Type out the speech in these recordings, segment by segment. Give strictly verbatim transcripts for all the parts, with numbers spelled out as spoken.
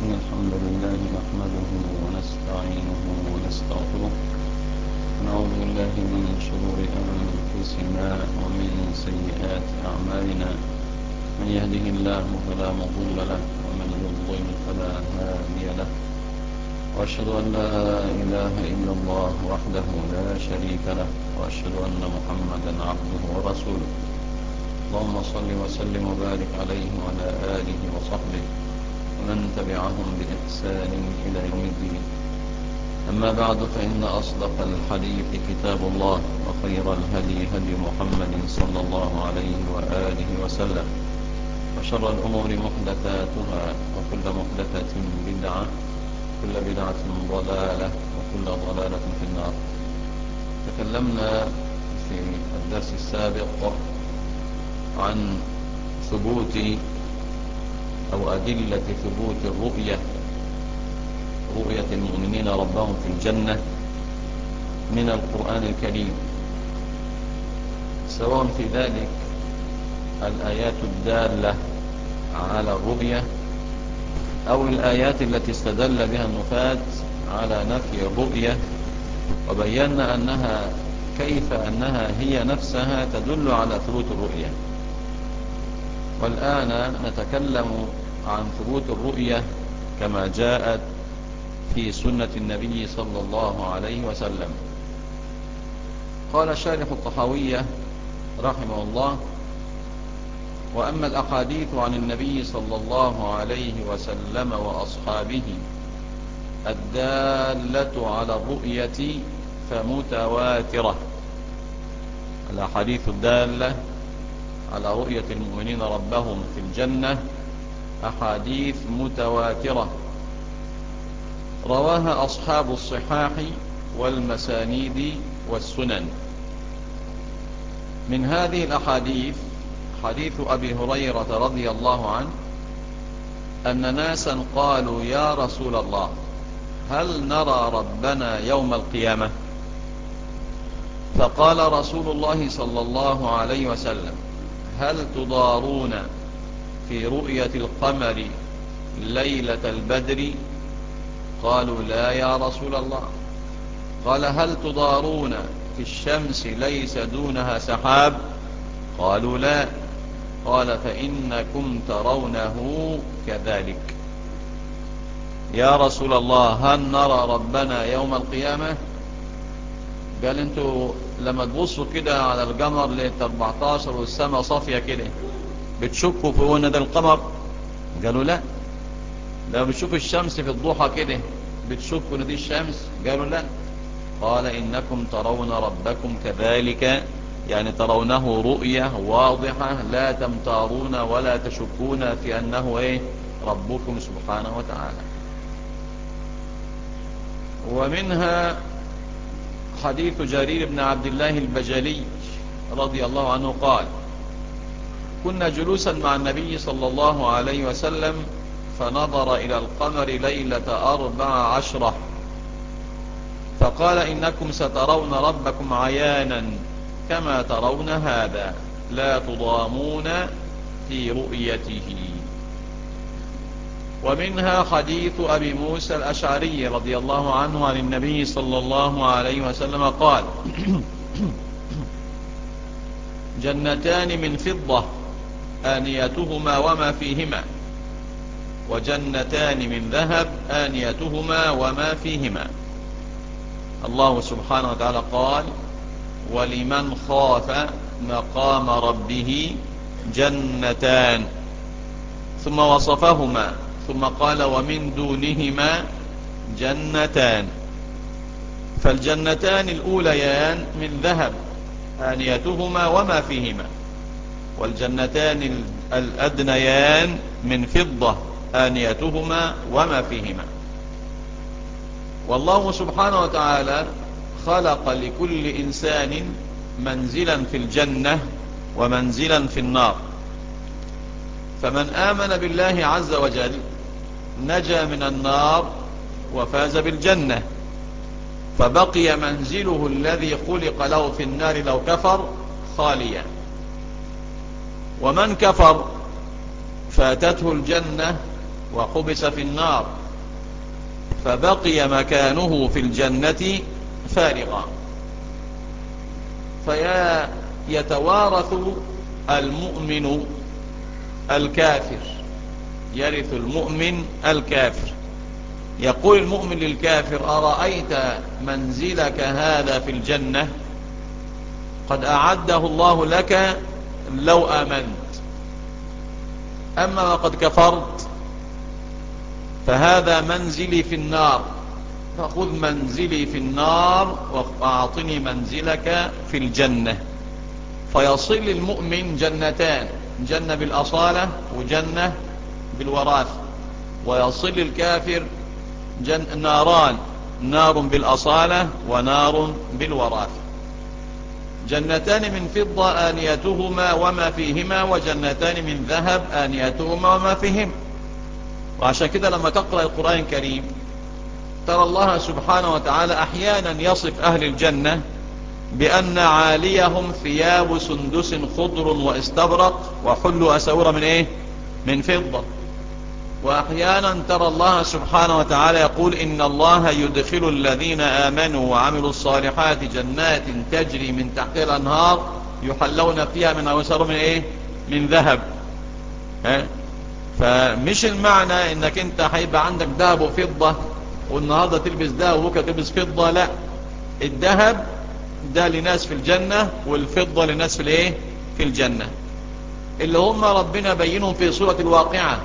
إن الحمد لله نحمده ونستعينه ونستغفره ونعوذ بالله من شرور أنفسنا ومن سيئات أعمالنا. من يهده الله فلا مضل له ومن يضلل فلا هادي له، وأشهد أن لا إله إلا الله وحده لا شريك له، وأشهد أن محمدا عبده ورسوله. اللهم صل وسلم وبارك عليه وعلى آله وصحبه ومن تبعهم بإحسان إلى يوم الدين. أما بعد، فإن أصدق الحديث كتاب الله، وخير الهدي هدي محمد صلى الله عليه وآله وسلم، وشر الأمور محدثاتها، وكل محدثة بدعة، وكل بدعة ضلالة، وكل ضلالة في النار. تكلمنا في الدرس السابق عن ثبوت أو أدلة ثبوت الرؤية رؤية المؤمنين ربهم في الجنة من القرآن الكريم، سواء في ذلك الآيات الدالة على الرؤية أو الآيات التي استدل بها النفاة على نفي الرؤية، وبينا أنها كيف أنها هي نفسها تدل على ثبوت الرؤية. والآن نتكلم عن ثبوت الرؤية كما جاءت في سنة النبي صلى الله عليه وسلم. قال شارح الطحاوية رحمه الله: وأما الأحاديث عن النبي صلى الله عليه وسلم وأصحابه الدالة على الرؤية فمتواترة. الأحاديث الدالة على رؤية المؤمنين ربهم في الجنة أحاديث متواترة رواها أصحاب الصحاح والمسانيد والسنن. من هذه الأحاديث حديث أبي هريرة رضي الله عنه أن ناسا قالوا: يا رسول الله، هل نرى ربنا يوم القيامة؟ فقال رسول الله صلى الله عليه وسلم: هل تضارون في رؤية القمر ليلة البدر؟ قالوا: لا يا رسول الله. قال: هل تضارون في الشمس ليس دونها سحاب؟ قالوا: لا. قال: فإنكم ترونه كذلك. يا رسول الله، هل نرى ربنا يوم القيامة؟ قال: انتوا لما تبصوا كده على القمر ليلة أربعتاشر والسماء صافية كده بتشكوا في ان ده القمر؟ قالوا: لا. لما بتشوفوا الشمس في الضحى كده بتشكوا ان دي الشمس؟ قالوا: لا. قال: انكم ترون ربكم كذلك، يعني ترونه رؤية واضحة لا تمتارون ولا تشكون في انه ايه ربكم سبحانه وتعالى. ومنها حديث جرير بن عبد الله البجلي رضي الله عنه قال: كنا جلوسا مع النبي صلى الله عليه وسلم فنظر إلى القمر ليلة أربع عشرة فقال: إنكم سترون ربكم عيانا كما ترون هذا، لا تضامون في رؤيته. ومنها حديث أبي موسى الأشعري رضي الله عنه عن النبي صلى الله عليه وسلم قال: جنتان من فضة آنيتهما وما فيهما، وجنتان من ذهب آنيتهما وما فيهما. الله سبحانه وتعالى قال: ولمن خاف مقام ربه جنتان، ثم وصفهما ثم قال: ومن دونهما جنتان. فالجنتان الأوليان من ذهب آنيتهما وما فيهما، والجنتان الأدنيان من فضة آنيتهما وما فيهما. والله سبحانه وتعالى خلق لكل إنسان منزلا في الجنة ومنزلا في النار، فمن آمن بالله عز وجل نجا من النار وفاز بالجنة، فبقي منزله الذي خلق له في النار لو كفر خاليا. ومن كفر فاتته الجنة وحبس في النار فبقي مكانه في الجنة فارغا، فيتوارث المؤمن الكافر، يرث المؤمن الكافر. يقول المؤمن للكافر: أرأيت منزلك هذا في الجنة قد أعده الله لك لو آمنت، أما وقد كفرت فهذا منزلي في النار، فخذ منزلي في النار وأعطني منزلك في الجنة. فيصل المؤمن جنتان، جنة بالأصالة وجنة بالوراثة، ويصل الكافر جن ناران، نار بالأصالة ونار بالوراثة. جنتان من فضة آنيتهما وما فيهما، وجنتان من ذهب آنيتهما وما فيهما. وعشان كده لما تقرأ القرآن الكريم ترى الله سبحانه وتعالى أحيانا يصف أهل الجنة بأن عاليهم ثياب سندس خضر واستبرق وحلوا أساور من إيه؟ من فضة. وأحيانا ترى الله سبحانه وتعالى يقول: إن الله يدخل الذين آمنوا وعملوا الصالحات جنات تجري من تحتها الأنهار يحلون فيها من أساور من إيه؟ من ذهب. ها؟ فمش المعنى انك انت هيبقى عندك ذهب وفضة والنهاردة تلبس ذهب وبكره تلبس فضة، لا، الذهب ده لناس في الجنة والفضة لناس في الايه؟ في الجنة، اللي هم ربنا بينهم في سورة الواقعة: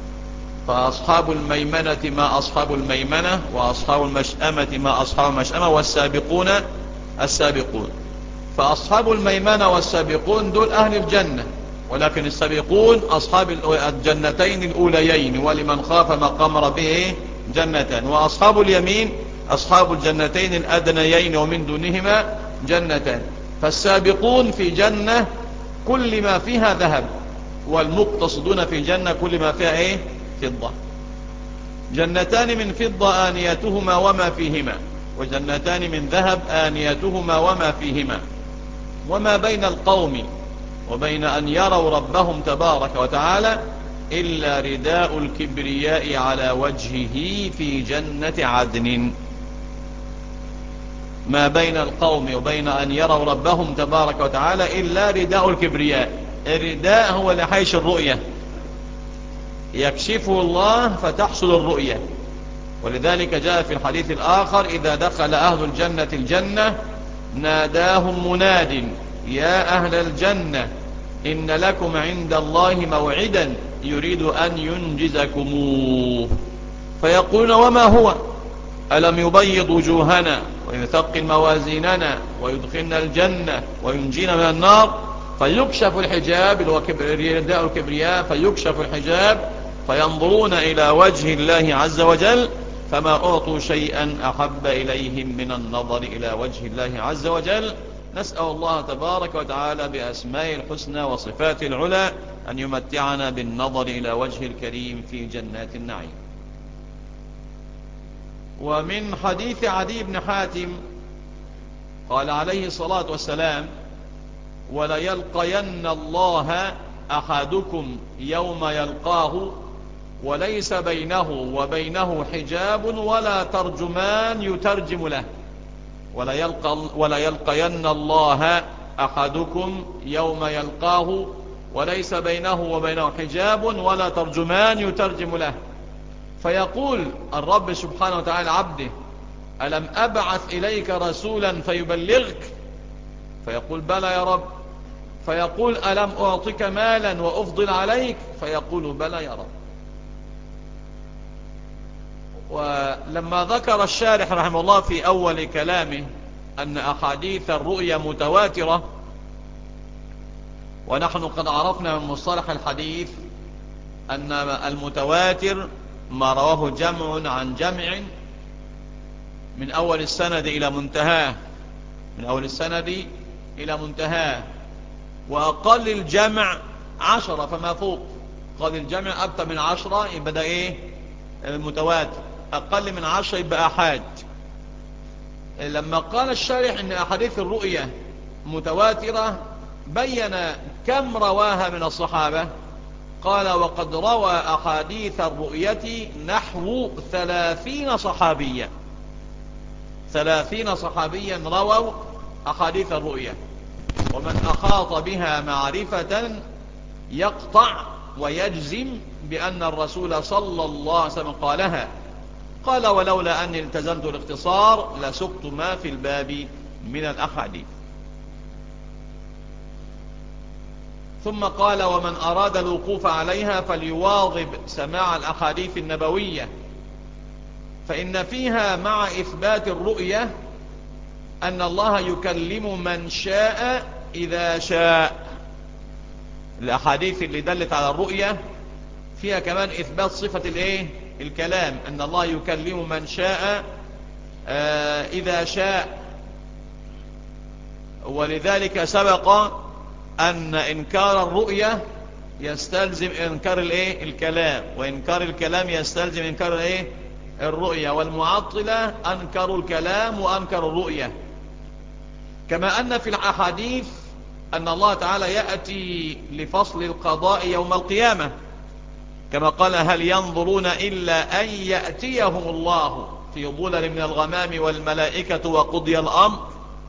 فأصحاب الميمنة ما أصحاب الميمنة وأصحاب المشأمة ما أصحاب المشأمة والسابقون السابقون. فأصحاب الميمنة والسابقون دول أهل الجنة، ولكن السابقون أصحاب الجنتين الأوليين، ولمن خاف مقام ربه جنتان. وأصحاب اليمين أصحاب الجنتين الأدنيين ومن دونهما جنتان. فالسابقون في جنة كل ما فيها ذهب، والمقتصدون في جنة كل ما فيها ايه؟ فضة. جنتان من فضة آنيتهما وما فيهما، وجنتان من ذهب آنيتهما وما فيهما. وما بين القوم وبين أن يروا ربهم تبارك وتعالى إلا رداء الكبرياء على وجهه في جنة عدن. ما بين القوم وبين أن يروا ربهم تبارك وتعالى إلا رداء الكبرياء. الرداء هو لحيش الرؤية، يكشفه الله فتحصل الرؤية. ولذلك جاء في الحديث الآخر: إذا دخل أهل الجنة الجنة ناداهم مناد: يا أهل الجنة إن لكم عند الله موعدا يريد أن ينجزكموه. فيقولون: وما هو؟ ألم يبيض وجوهنا ويثقل موازيننا ويدخلنا الجنة وينجينا من النار؟ فيكشف الحجاب، اللي هو رداء الكبرياء، فيكشف الحجاب فينظرون إلى وجه الله عز وجل، فما أعطوا شيئا أحب إليهم من النظر إلى وجه الله عز وجل. نسأل الله تبارك وتعالى بأسماء الحسنى وصفات العلى أن يمتعنا بالنظر إلى وجه الكريم في جنات النعيم. ومن حديث عدي بن حاتم قال عليه الصلاة والسلام: وليلقين الله أحدكم يوم يلقاه وليس بينه وبينه حجاب ولا ترجمان يترجم له. وليلقى وليلقين الله أحدكم يوم يلقاه وليس بينه وبينه حجاب ولا ترجمان يترجم له. فيقول الرب سبحانه وتعالى عبده: ألم أبعث إليك رسولا فيبلغك؟ فيقول: بلى يا رب. فيقول: ألم أعطك مالا وأفضل عليك؟ فيقول: بلى يا رب. ولما ذكر الشارح رحمه الله في أول كلامه أن أحاديث الرؤيا متواترة، ونحن قد عرفنا من مصطلح الحديث أن المتواتر ما رواه جمع عن جمع من أول السند إلى منتهاه، من أول السند إلى منتهاه. وأقل الجمع عشرة فما فوق. قال الجمع أكثر من عشرة يبقى ده إيه؟ متواتر. أقل من عشرة يبقى أحاد. لما قال الشارح إن أحاديث الرؤية متواترة بين كم رواها من الصحابة. قال وقد روى أحاديث الرؤية نحو ثلاثين صحابيا، ثلاثين صحابيا رووا أحاديث الرؤية، ومن أخاط بها معرفة يقطع ويجزم بأن الرسول صلى الله عليه وسلم قالها. قال ولولا أني التزمت الاختصار لسقت ما في الباب من الأحاديث. ثم قال ومن أراد الوقوف عليها فليواظب سماع الأحاديث النبوية، فإن فيها مع إثبات الرؤية أن الله يكلم من شاء إذا شاء. الأحاديث اللي دلت على الرؤية فيها كمان إثبات صفة الإيه؟ الكلام، أن الله يكلم من شاء آه إذا شاء. ولذلك سبق أن إنكار الرؤية يستلزم إنكار الإيه؟ الكلام، وإنكار الكلام يستلزم إنكار الإيه؟ الرؤية. والمعطلة أنكروا الكلام وأنكروا الرؤية. كما أن في الأحاديث أن الله تعالى يأتي لفصل القضاء يوم القيامة، كما قال هل ينظرون إلا أن يأتيهم الله في ظلل من الغمام والملائكة وقضي الأمر.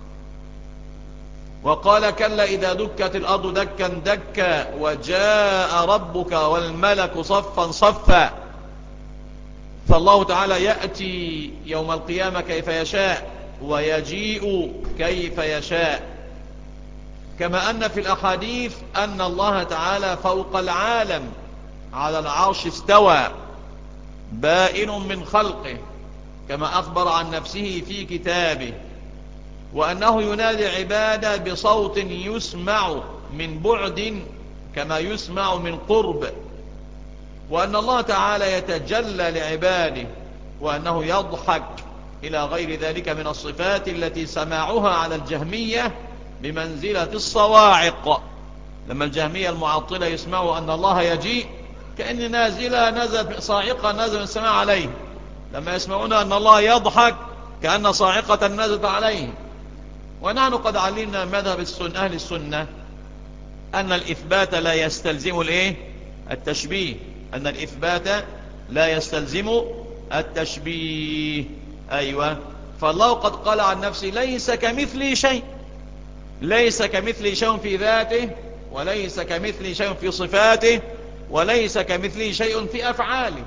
وقال كلا إذا دكت الأرض دكا دكا وجاء ربك والملك صفا صفا. فالله تعالى يأتي يوم القيامة كيف يشاء ويجيء كيف يشاء. كما أن في الأحاديث أن الله تعالى فوق العالم على العرش استوى بائن من خلقه، كما أخبر عن نفسه في كتابه، وأنه ينادي عباده بصوت يسمع من بعد كما يسمع من قرب، وأن الله تعالى يتجلى لعباده، وأنه يضحك إلى غير ذلك من الصفات التي سماعها على الجهمية بمنزلة الصواعق. لما الجهمية المعطلة يسمعوا أن الله يجيء كأن نازلة نزلت صاعقة نزل من السماء عليه، لما يسمعون أن الله يضحك كأن صاعقة نزلت عليه. ونحن قد علمنا مذهب السنة أهل السنة أن الإثبات لا يستلزم الإيه؟ التشبيه، أن الإثبات لا يستلزم التشبيه. أيوة، فالله قد قال عن نفسه ليس كمثله شيء، ليس كمثله شيء في ذاته، وليس كمثله شيء في صفاته، وليس كمثله شيء في أفعاله.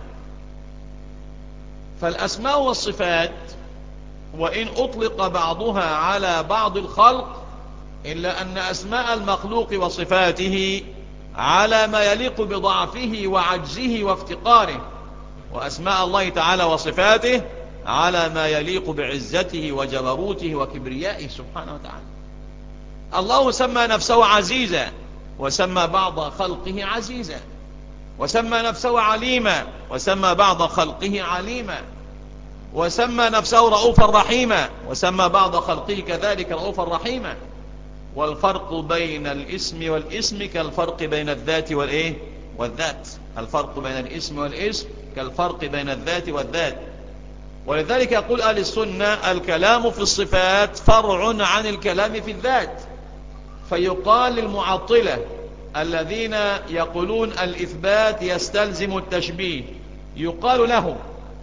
فالأسماء والصفات وإن أطلق بعضها على بعض الخلق إلا أن أسماء المخلوق وصفاته على ما يليق بضعفه وعجزه وافتقاره، وأسماء الله تعالى وصفاته على ما يليق بعزته وجبروته وكبريائه سبحانه وتعالى. الله سمى نفسه عزيزا، وسمى بعض خلقه عزيزا، وسمى نفسه عليما، وسمى بعض خلقه عليما، وسمى نفسه رؤوفا رحيما، وسمى بعض خلقه كذلك رؤوفا رحيما. والفرق بين الاسم والاسم كالفرق بين الذات والإيه؟ والذات. الفرق بين الاسم والاسم كالفرق بين الذات والذات. ولذلك يقول أهل السنة الكلام في الصفات فرع عن الكلام في الذات. فيقال للمعطلة الذين يقولون الإثبات يستلزم التشبيه، يقال لهم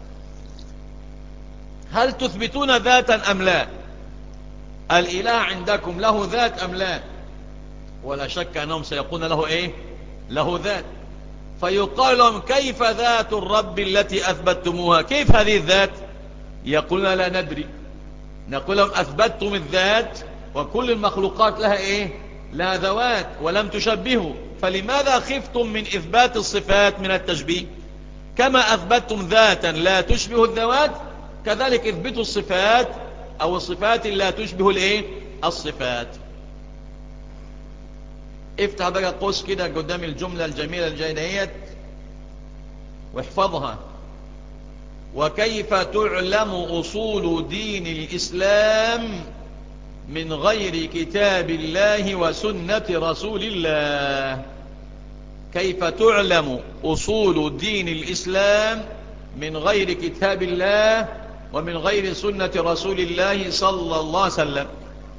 هل تثبتون ذاتا أم لا؟ الإله عندكم له ذات أم لا؟ ولا شك أنهم سيقولون له إيه؟ له ذات. فيقال لهم كيف ذات الرب التي أثبتتموها؟ كيف هذه الذات؟ يقولون لا ندري. نقول لهم أثبتتم الذات وكل المخلوقات لها إيه؟ لها ذوات ولم تشبهوا، فلماذا خفتم من إثبات الصفات من التشبيه؟ كما أثبتتم ذاتا لا تشبه الذوات كذلك اثبتوا الصفات أو الصفات لا تشبه الإيه؟ الصفات. افتح بقى قوس كده قدام الجملة الجميلة الجاية واحفظها. وكيف تعلم أصول دين الإسلام من غير كتاب الله وسنة رسول الله؟ كيف تعلم أصول دين الإسلام من غير كتاب الله ومن غير سنة رسول الله صلى الله عليه وسلم؟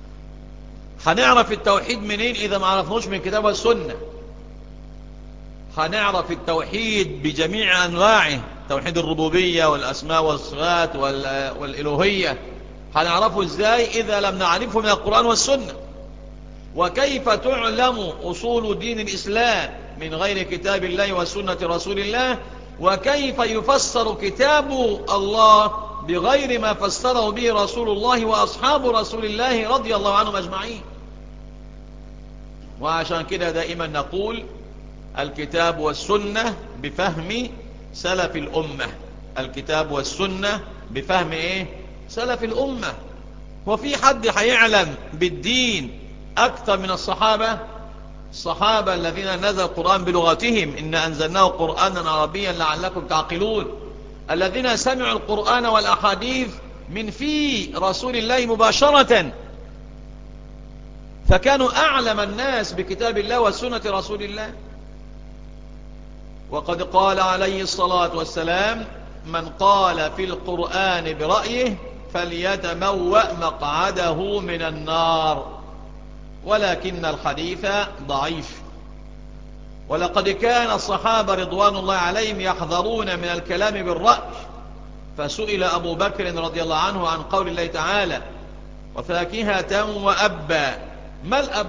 هنعرف التوحيد منين إذا ما عرفناش من كتاب والسنة؟ هنعرف التوحيد بجميع أنواعه، توحيد الربوبية والأسماء والصفات والإلوهية، هنعرفه إزاي إذا لم نعرفه من القرآن والسنة؟ وكيف تعلم أصول دين الإسلام من غير كتاب الله وسنة رسول الله؟ وكيف يفسر كتاب الله بغير ما فسره به رسول الله وأصحاب رسول الله رضي الله عنهم أجمعين؟ وعشان كده دائما نقول الكتاب والسنة بفهم سلف الأمة. الكتاب والسنة بفهم إيه؟ سلف الأمة. وفي حد هيعلم بالدين أكثر من الصحابة؟ الصحابة الذين نزل القرآن بلغتهم، إن أنزلناه قرآنا عربيا لعلكم تعقلون، الذين سمعوا القرآن والأحاديث من في رسول الله مباشرة، فكانوا أعلم الناس بكتاب الله وسنة رسول الله. وقد قال عليه الصلاة والسلام: من قال في القرآن برأيه فليتبوأ مقعده من النار. ولكن الحديث ضعيف. ولقد كان الصحابة رضوان الله عليهم يحذرون من الكلام بالرأي، فسئل أبو بكر رضي الله عنه عن قول الله تعالى: وفاكهة وأبا. ما الأب؟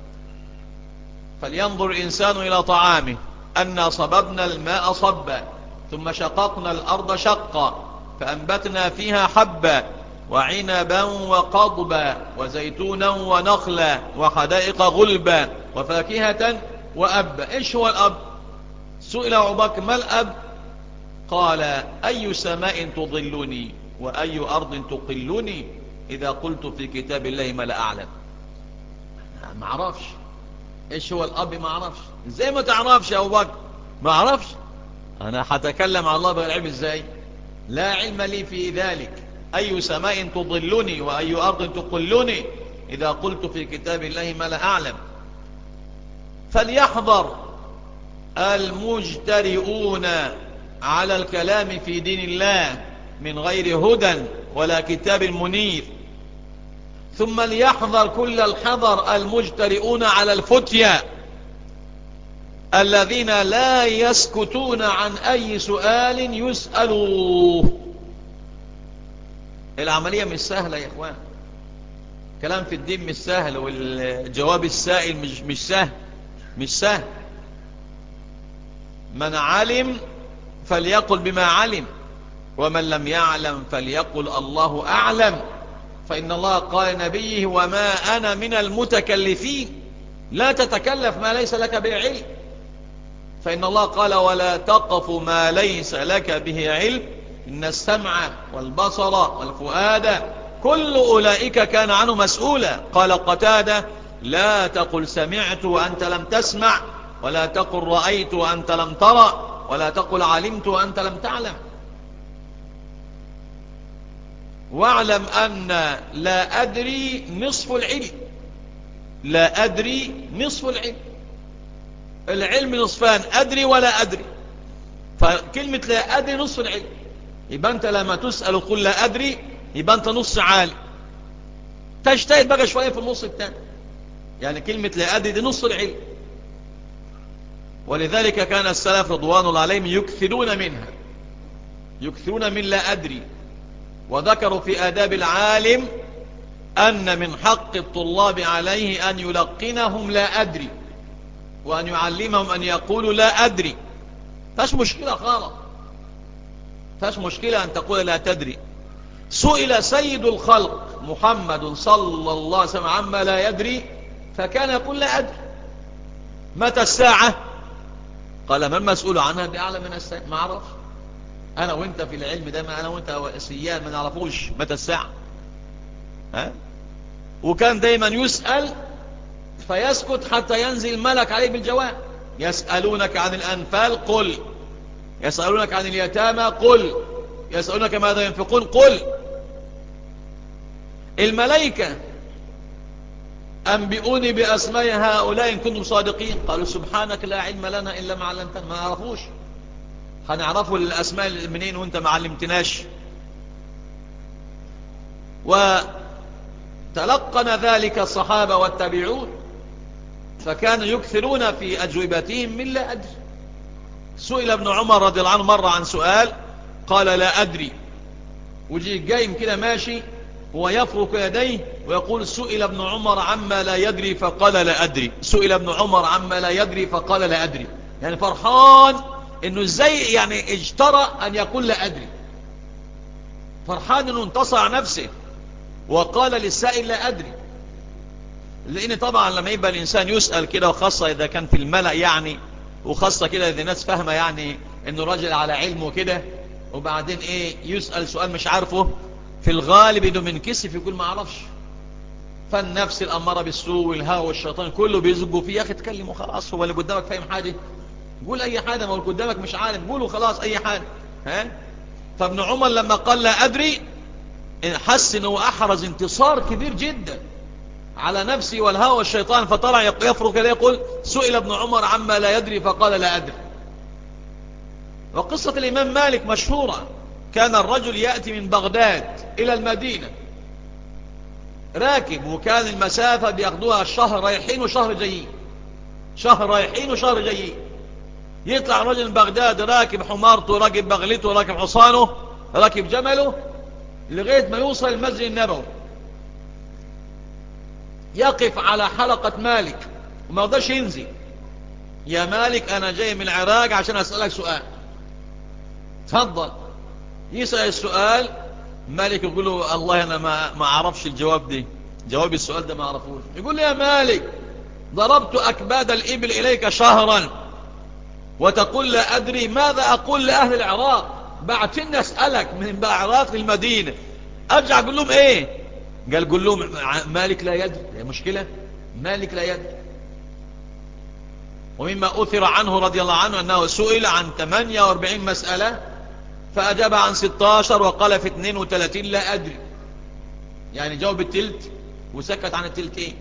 فلينظر الإنسان إلى طعامه، أنا صببنا الماء صبا ثم شققنا الأرض شقا فأنبتنا فيها حبا وعنبا وقضبا وزيتونا ونخلا وحدائق غلبا وفاكهة وأبا. إيش هو الأب؟ سئل أبو بكر: ما الأب؟ قال: أي سماء تظلني وأي أرض تقلني إذا قلت في كتاب الله ما لا أعلم. ما أعرفش إيش هو الأب، ما أعرفش. إزاي ما تعرفش يا أبو بكر؟ ما أعرفش. أنا هتكلم عن الله بالعلم إزاي؟ لا علم لي في ذلك. أي سماء تظلني وأي أرض تقلني إذا قلت في كتاب الله ما لا أعلم. فليحذر المجترئون على الكلام في دين الله من غير هدى ولا كتاب منير. ثم ليحذر كل الحذر المجترئون على الفتيا الذين لا يسكتون عن أي سؤال يسألوه. العملية مش سهلة يا إخوان، كلام في الدين مش سهل، والجواب السائل مش, مش سهل مش سهل. من علم فليقل بما علم، ومن لم يعلم فليقل الله أعلم. فإن الله قال نبيه: وما أنا من المتكلفين. لا تتكلف ما ليس لك به علم. فإن الله قال: ولا تقف ما ليس لك به علم إن السمع والبصر والفؤاد كل أولئك كان عنه مسؤولا. قال قتادة: لا تقل سمعت وأنت لم تسمع، ولا تقل رأيت وأنت لم ترى، ولا تقل علمت وأنت لم تعلم. واعلم أن لا أدري نصف العلم. لا أدري نصف العلم. العلم نصفان: أدري ولا أدري. فكلمة لا أدري نصف العلم. يبقى أنت لما تسأل قل لا أدري، يبقى أنت نص عالي. تجتهد بقى شوية في النص الثاني. يعني كلمة لا أدري دي نص العلم. ولذلك كان السلف رضوان الله عليهم يكثرون منها، يكثرون من لا أدري. وذكروا في آداب العالم أن من حق الطلاب عليه أن يلقنهم لا أدري، وأن يعلمهم أن يقولوا لا أدري. فاش مشكلة خالص، فاش مشكلة أن تقول لا تدري. سئل سيد الخلق محمد صلى الله عليه وسلم عما لا يدري فكان يقول لا أدري. متى الساعة؟ قال: ما المسؤول عنها بأعلم من الساعة؟ ما أعرف. أنا وإنت في العلم ده، ما أنا وإنت سيان ما نعرفوش متى الساعة. ها؟ وكان دايما يسأل فيسكت حتى ينزل الملك عليه بالجواب. يسألونك عن الأنفال قل، يسألونك عن اليتامى قل، يسألونك ماذا ينفقون قل. الملائكة: أنبئوني بأسماء هؤلاء إن كنتم صادقين. قالوا: سبحانك لا علم لنا إلا ما علمتنا. ما نعرفوش. هنعرفوا الأسماء منين وانت ما علمتناش؟ وتلقن ذلك الصحابة والتابعون، فكانوا يكثرون في أجوبتهم من لا أدري. سئل ابن عمر رضي الله عنه مرة عن سؤال قال لا أدري، وجي جايم كده ماشي ويفرك يديه ويقول سئل ابن عمر عما لا يدري فقال لا أدري، سئل ابن عمر عما لا يدري فقال لا أدري. يعني فرحان انه ازاي يعني اجترى ان يقول لا أدري، فرحان انه انتصر نفسه وقال للسائل لا أدري. لان طبعا لما يبقى الانسان يسأل كده، وخاصة اذا كان في الملأ يعني، وخاصة كده اذا الناس فاهمة يعني انه راجل على علمه كده، وبعدين ايه يسأل سؤال مش عارفه، في الغالب انه من كسف يقول ما اعرفش. فالنفس الاماره بالسوء والهوى والشيطان كله بيزقوا فيه، يا اخي اتكلم وخلاص، هو اللي قدامك فاهم حاجه؟ قول اي حاجه، ما هو اللي قدامك مش عالم، قول وخلاص اي حاجه. ها فابن عمر لما قال لا ادري حس انه احرز انتصار كبير جدا على نفسه والهوى والشيطان، فطلع يفرك كده يقول سئل ابن عمر عما لا يدري فقال لا ادري. وقصة الامام مالك مشهورة، كان الرجل يأتي من بغداد الى المدينة راكب، وكان المسافة بياخدوها الشهر رايحين وشهر جايين، شهر رايحين وشهر جايين. يطلع الرجل من بغداد راكب حمارته، راكب بغلته، راكب حصانه، راكب جمله، لغاية ما يوصل المسجد النبوي، يقف على حلقة مالك وما يقدرش ينزل. يا مالك انا جاي من العراق عشان اسألك سؤال، تفضل. يسأل السؤال، مالك يقول له الله انا ما ما اعرفش الجواب دي، جواب السؤال ده ما اعرفوش. يقول لي يا مالك ضربت اكباد الابل اليك شهرا وتقول لا ادري، ماذا اقول لاهل العراق؟ بعتني اسالك من العراق للمدينه، ارجع اقول لهم ايه؟ قال قول لهم مالك لا يدري. هي مشكله، مالك لا يدري. ومما اثر عنه رضي الله عنه انه سئل عن ثمانية وأربعين مساله فاجاب عن ستة عشر وقال في اثنين وثلاثين لا ادري، يعني جاوب التلت وسكت عن التلتين.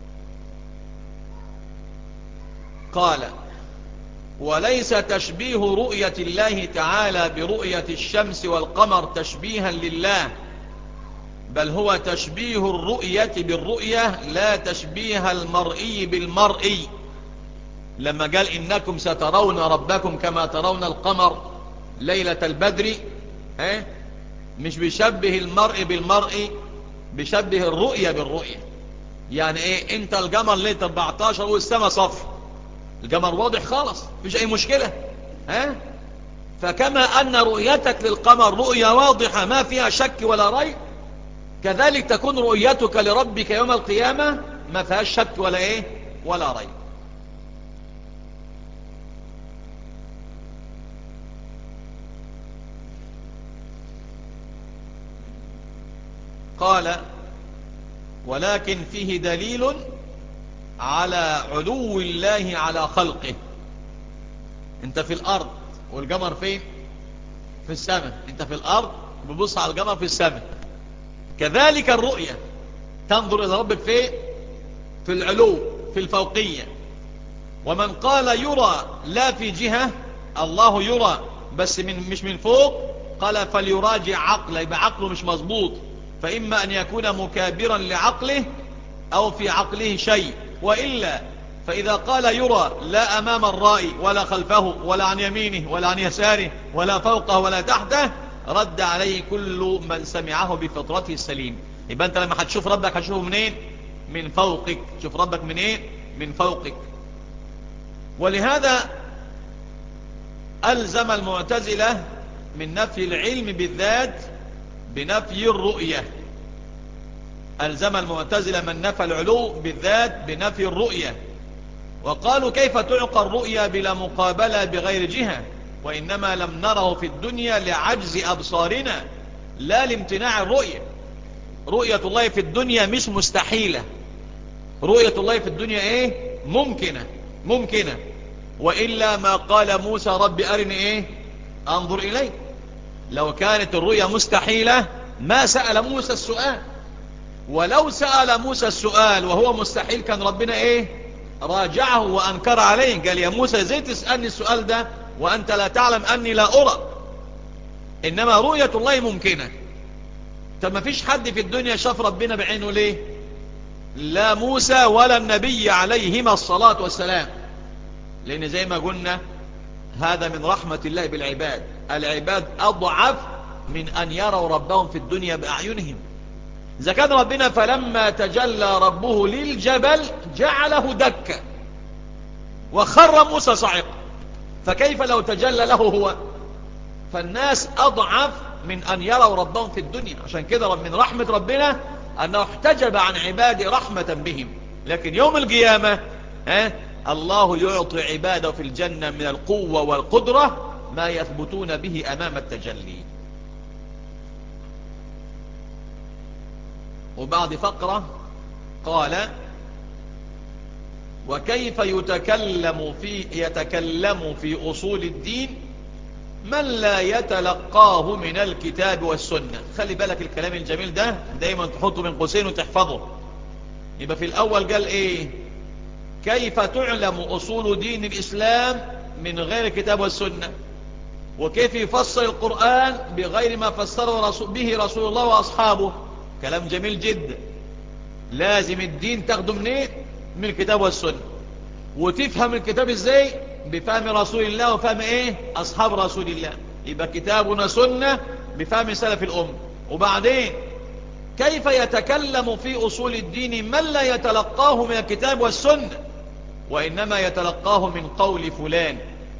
قال وليس تشبيه رؤية الله تعالى برؤية الشمس والقمر تشبيها لله، بل هو تشبيه الرؤية بالرؤية لا تشبيه المرئي بالمرئي. لما قال إنكم سترون ربكم كما ترون القمر ليلة البدر، اه؟ مش بيشبه المرء بالمرء، بيشبه الرؤية بالرؤية. يعني ايه؟ انت القمر ليلة أربعتاشر والسماء صف، القمر واضح خالص مفيش اي مشكلة، ها؟ فكما ان رؤيتك للقمر رؤية واضحة ما فيها شك ولا ريب، كذلك تكون رؤيتك لربك يوم القيامة ما فيهاش شك ولا ايه ولا ريب. قال ولكن فيه دليل على علو الله على خلقه. انت في الارض والقمر فين؟ في السماء. انت في الارض ببص على القمر في السماء، كذلك الرؤية تنظر الى ربك فين؟ في العلو، في الفوقية. ومن قال يرى لا في جهة، الله يرى بس من مش من فوق، قال فليراجع عقله، يبقى عقله مش مظبوط، فإما أن يكون مكابرا لعقله أو في عقله شيء، وإلا فإذا قال يرى لا أمام الرائي ولا خلفه ولا عن يمينه ولا عن يساره ولا فوقه ولا تحته، رد عليه كل من سمعه بفطرته السليم. يبقى أنت لما هتشوف ربك هتشوفه منين؟ من فوقك. شوف ربك منين؟ من فوقك. ولهذا ألزم المعتزلة من نفي العلم بالذات بنفي الرؤية. ألزم المعتزلة من نفى العلو بالذات بنفي الرؤية، وقالوا كيف تعقى الرؤية بلا مقابلة بغير جهة، وإنما لم نره في الدنيا لعجز أبصارنا لا لامتناع الرؤية. رؤية الله في الدنيا مش مستحيلة، رؤية الله في الدنيا ايه؟ ممكنة، ممكنة. وإلا ما قال موسى رب أرني ايه؟ انظر إليه. لو كانت الرؤية مستحيلة ما سأل موسى السؤال، ولو سأل موسى السؤال وهو مستحيل كان ربنا ايه؟ راجعه وأنكر عليه، قال يا موسى ازاي تسألني السؤال ده وأنت لا تعلم أني لا أرى. إنما رؤية الله ممكنة. طب ما فيش حد في الدنيا شاف ربنا بعينه ليه؟ لا موسى ولا النبي عليهما الصلاة والسلام، لأن زي ما قلنا هذا من رحمة الله بالعباد. العباد أضعف من أن يروا ربهم في الدنيا بأعينهم. إذا كان ربنا فلما تجلى ربه للجبل جعله دكا وخر موسى صعقا، فكيف لو تجلى له هو؟ فالناس أضعف من أن يروا ربهم في الدنيا. عشان كده من رحمة ربنا أنه احتجب عن عباده رحمة بهم. لكن يوم القيامة اه الله يعطي عباده في الجنة من القوة والقدرة ما يثبتون به أمام التجلي. وبعد فقرة قال: وكيف يتكلم في يتكلم في أصول الدين من لا يتلقاه من الكتاب والسنة. خلي بالك الكلام الجميل ده دايما تحطه من قوسين وتحفظه. يبقى في الأول قال إيه؟ كيف تعلم أصول دين الإسلام من غير الكتاب والسنة، وكيف يفسر القرآن بغير ما فسره به رسول الله وأصحابه. كلام جميل جدا. لازم الدين تاخده منين؟ من الكتاب والسنة. وتفهم الكتاب ازاي؟ بفهم رسول الله وفهم ايه؟ أصحاب رسول الله. يبقى كتابنا سنة بفهم سلف الأمة. وبعدين كيف يتكلم في أصول الدين من لا يتلقاه من الكتاب والسنة، وإنما يتلقاه من قول فلان.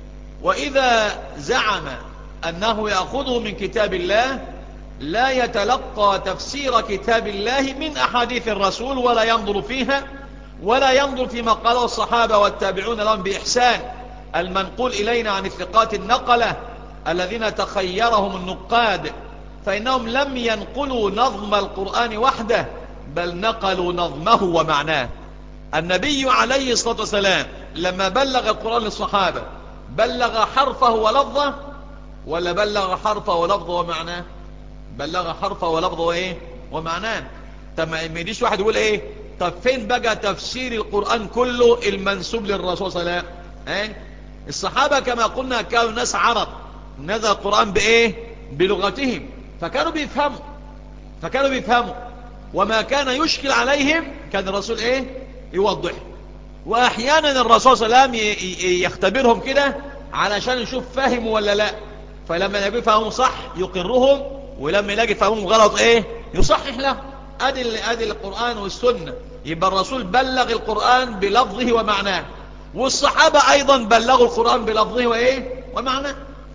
وإذا زعم أنه يأخذه من كتاب الله لا يتلقى تفسير كتاب الله من أحاديث الرسول ولا ينظر فيها، ولا ينظر فيما قاله الصحابة والتابعون لهم بإحسان المنقول إلينا عن الثقات النقلة الذين تخيرهم النقاد، فإنهم لم ينقلوا نظم القرآن وحده بل نقلوا نظمه ومعناه. النبي عليه الصلاة والسلام لما بلغ القرآن للصحابة بلغ حرفه ولفظه ولا بلغ حرفه ولفظه ومعناه؟ بلغ حرفه ولفظه وايه ومعناه. طب ما يجيش واحد يقول ايه؟ طب فين بقى تفسير القرآن كله المنسوب للرسول صلى الله عليه وسلم؟ ايه الصحابة كما قلنا كانوا ناس عرب، نزل القرآن بايه؟ بلغتهم، فكانوا بيفهموا فكانوا بيفهموا وما كان يشكل عليهم كان الرسول ايه؟ يوضح. واحيانا الرسول صلى الله عليه وسلم يختبرهم كده علشان يشوف فهموا ولا لا، فلما يلاقي فهمهم صح يقرهم، ولما يلاقي فهمهم غلط ايه؟ يصحح له. ادي ادي القرآن والسنة. يبقى الرسول بلغ القرآن بلفظه ومعناه، والصحابة ايضا بلغوا القرآن بلفظه وايه ومعناه،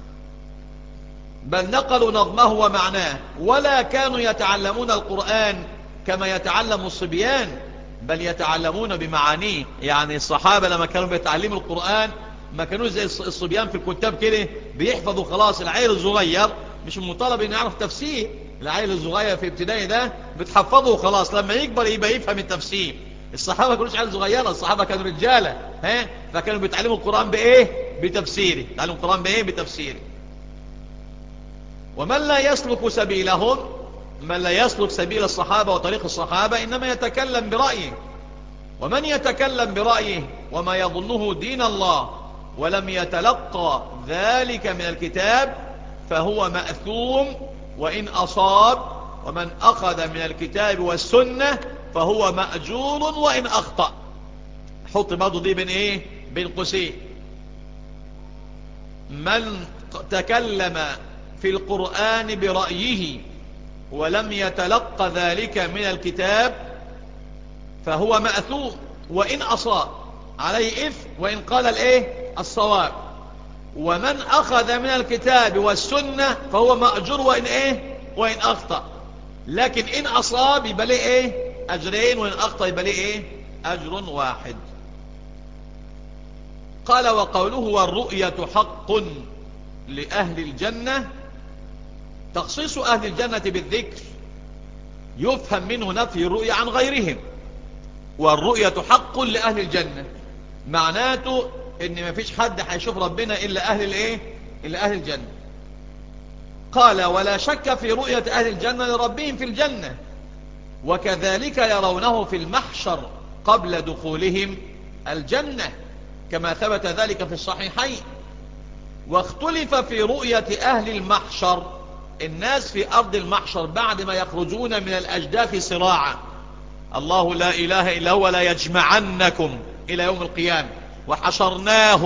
بل نقلوا نظمه ومعناه. ولا كانوا يتعلمون القرآن كما يتعلم الصبيان بل يتعلمون بمعانيه. يعني الصحابة لما كانوا بيتعلموا القرآن ما كانوا زي الصبيان في الكتاب كده بيحفظوا خلاص. العيل الصغير مش مطالب ان يعرف تفسير، العيل الصغير في ابتدائي ده بتحفظه خلاص، لما يكبر يبقى يفهم التفسير. الصحابة ما كانوش عيال صغيرة، الصحابة كانوا رجالة، ها فكانوا بيتعلموا القرآن بايه؟ بتفسيره. تعلموا القرآن بايه؟ بتفسيره. ومن لا يسلك سبيلهم، من لا يسلك سبيل الصحابة وطريق الصحابة إنما يتكلم برأيه. ومن يتكلم برأيه وما يظنه دين الله ولم يتلقى ذلك من الكتاب فهو مأثوم وإن أصاب، ومن أخذ من الكتاب والسنة فهو مأجور وإن أخطأ. حط برضو دي بين إيه؟ بين قوسين. من تكلم في القرآن برأيه ولم يتلقى ذلك من الكتاب فهو مأثوم وإن أصاب، عليه إثم وإن قال الإيه؟ الصواب. ومن أخذ من الكتاب والسنة فهو مأجور وإن إيه؟ وإن أخطأ. لكن إن أصاب يبقى ليه إيه؟ أجرين، وإن أخطأ يبقى ليه إيه؟ أجر واحد. قال: وقوله والرؤية حق لأهل الجنة، تخصيص أهل الجنة بالذكر يفهم منه نفي الرؤية عن غيرهم. والرؤية حق لأهل الجنة معناته ان ما فيش حد هيشوف ربنا إلا أهل الإيه؟ إلا أهل الجنة. قال: ولا شك في رؤية أهل الجنة لربهم في الجنة، وكذلك يرونه في المحشر قبل دخولهم الجنة كما ثبت ذلك في الصحيحين. واختلف في رؤية أهل المحشر، الناس في أرض المحشر بعد ما يخرجون من الأجداث صراعا. الله لا إله إلا هو لا يجمعنكم إلى يوم القيامة وحشرناهم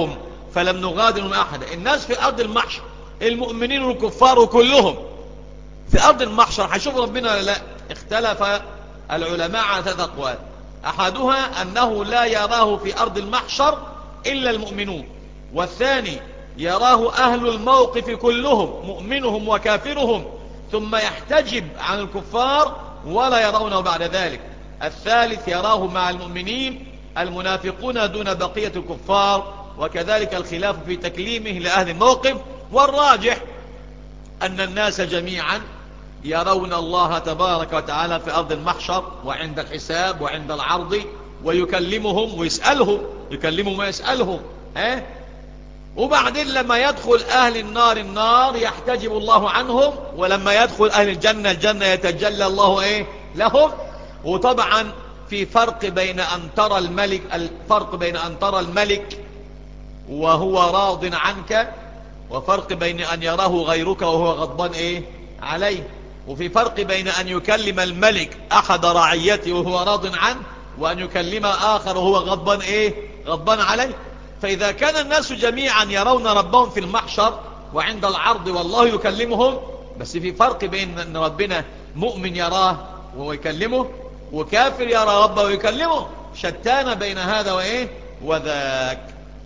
فلم نغادر من أحد. الناس في أرض المحشر المؤمنين والكفار كلهم في أرض المحشر هيشوف ربنا ولا لا؟ اختلف العلماء على ثلاث أقوال. أحدها أنه لا يراه في أرض المحشر إلا المؤمنون، والثاني يراه أهل الموقف كلهم مؤمنهم وكافرهم ثم يحتجب عن الكفار ولا يرونه بعد ذلك، الثالث يراه مع المؤمنين المنافقون دون بقية الكفار، وكذلك الخلاف في تكليمه لأهل الموقف. والراجح أن الناس جميعا يرون الله تبارك وتعالى في أرض المحشر وعند الحساب وعند العرض، ويكلمهم ويسألهم، يكلمهم ويسألهم ها؟ وبعدين لما يدخل أهل النار النار يحتجب الله عنهم، ولما يدخل أهل الجنة الجنة يتجلى الله إيه لهم. وطبعا في فرق بين أن ترى الملك الفرق بين أن ترى الملك وهو راض عنك، وفرق بين أن يراه غيرك وهو غضبان إيه عليه، وفي فرق بين أن يكلم الملك أحد رعيته وهو راض عنه، وأن يكلم آخر وهو غضبان إيه غضبان عليه. فإذا كان الناس جميعا يرون ربهم في المحشر وعند العرض والله يكلمهم، بس في فرق بين أن ربنا مؤمن يراه وهو يكلمه، وكافر يرى ربه ويكلمه، شتان بين هذا وإيه وذاك.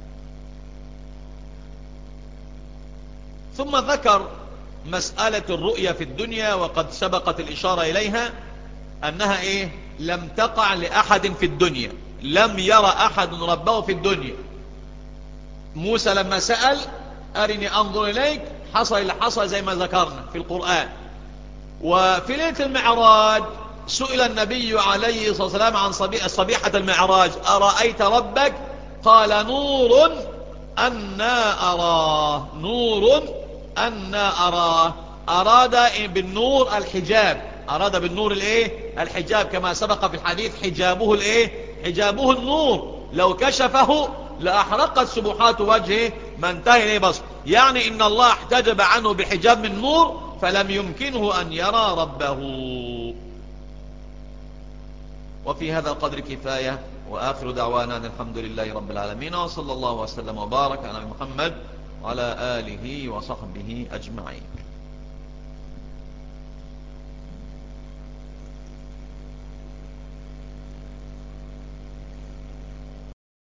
ثم ذكر مسألة الرؤية في الدنيا، وقد سبقت الإشارة إليها أنها إيه لم تقع لأحد في الدنيا، لم يرى أحد ربه في الدنيا. موسى لما سأل أرني أنظر إليك حصل اللي حصل زي ما ذكرنا في القرآن. وفي ليلة المعراج سئل النبي عليه الصلاة والسلام عن صبيحة المعراج أرأيت ربك؟ قال نور أنا أراه، نور أنا أراه. أراد بالنور الحجاب، أراد بالنور الإيه الحجاب، كما سبق في الحديث حجابه الإيه حجابه النور، لو كشفه لأحرقت سبحات وجهه ما انتهى إليه بصر. يعني إن الله احتجب عنه بحجاب من نور فلم يمكنه أن يرى ربه. وفي هذا القدر كفاية، وآخر دعوانا الحمد لله رب العالمين، وصلى الله وسلم وبارك على محمد وعلى آله وصحبه أجمعين.